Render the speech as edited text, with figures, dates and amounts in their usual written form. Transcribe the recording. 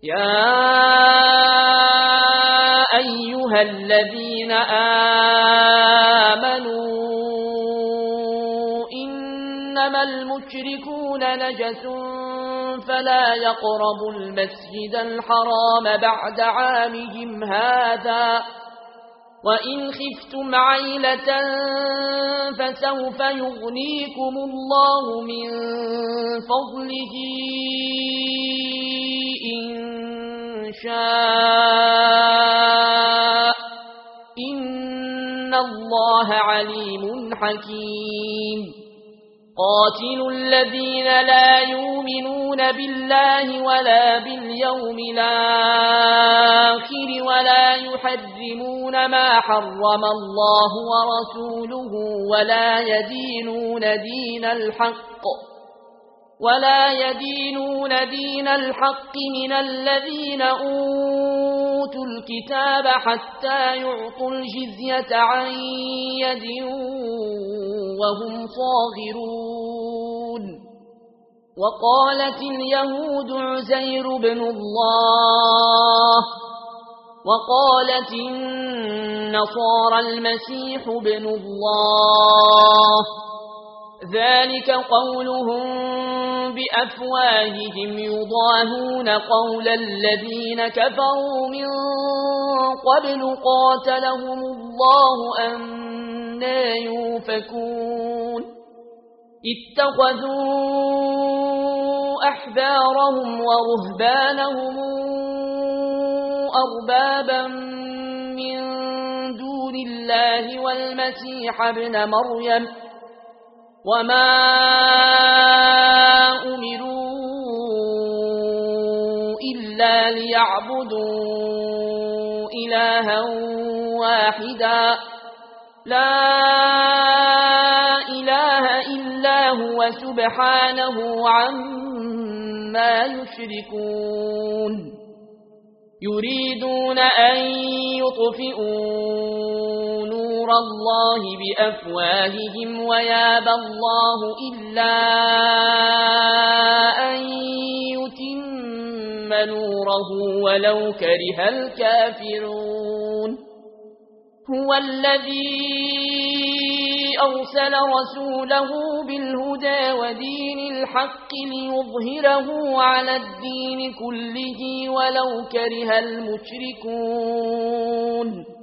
يا أيها الذين آمنوا إنما المشركون نجس فلا يقربوا المسجد الحرام بعد عامهم هذا وإن خفتم عيلة فسوف يغنيكم الله من فضله إن شاء إن الله عليم حكيم قاتلوا الذين لا يؤمنون بالله ولا باليوم الآخر ولا يحرمون ما حرم الله ورسوله ولا يدينون دين الحق من الذين أوتوا الكتاب حتى يعطوا الجزية عن يد وهم صاغرون وقالت اليهود عزير بن الله وقالت النصارى المسيح بن الله ذلك قولهم بأفواههم يضاهون قول الذين كفروا من قبل قاتلهم الله أنى يؤفكون اتخذوا أحبارهم ورهبانهم أربابا من دون الله والمسيح ابن مريم وما أمروا إلا ليعبدوا إلها واحدا لا إله إلا هو سبحانه عما يشركون يريدون أن يطفئوا نور الله بأفواههم ويابى الله إلا أن يتم نوره ولو كره الكافرون هو الذي أرسل رسوله بالهدى ودين الحق ليظهره على الدين كله ولو كره المشركون